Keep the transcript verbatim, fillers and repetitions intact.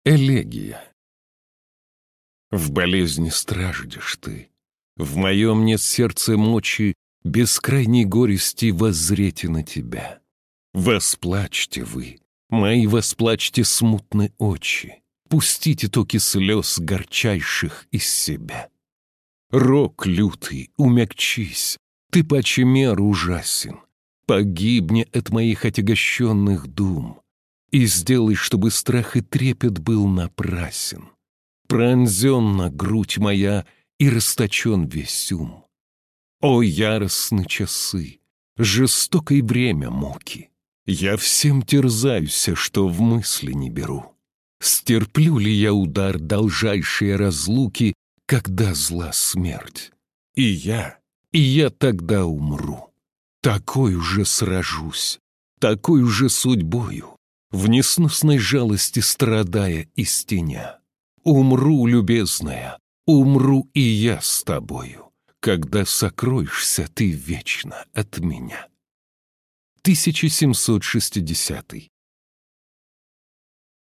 Элегия. В болезни страждешь ты, в моем нет сердца мочи бескрайней горести воззреть на тебя. Восплачьте вы, мои восплачьте смутны очи, пустите токи слез горчайших из себя. Рок лютый, умягчись, ты паче мер ужасен, погибни от моих отягощенных дум, и сделай, чтобы страх и трепет был напрасен. Пронзенна грудь моя и расточен весь ум. О, яростны часы, жестокой время муки! Я всем терзаюся, что в мысли не беру. Стерплю ли я удар должайшей разлуки, когда зла смерть? И я, и я тогда умру. Такой уже сражусь, такой уже судьбою, в несносной жалости страдая и стеня. Умру, любезная, умру и я с тобою, когда сокроешься ты вечно от меня. тысяча семьсот шестидесятый.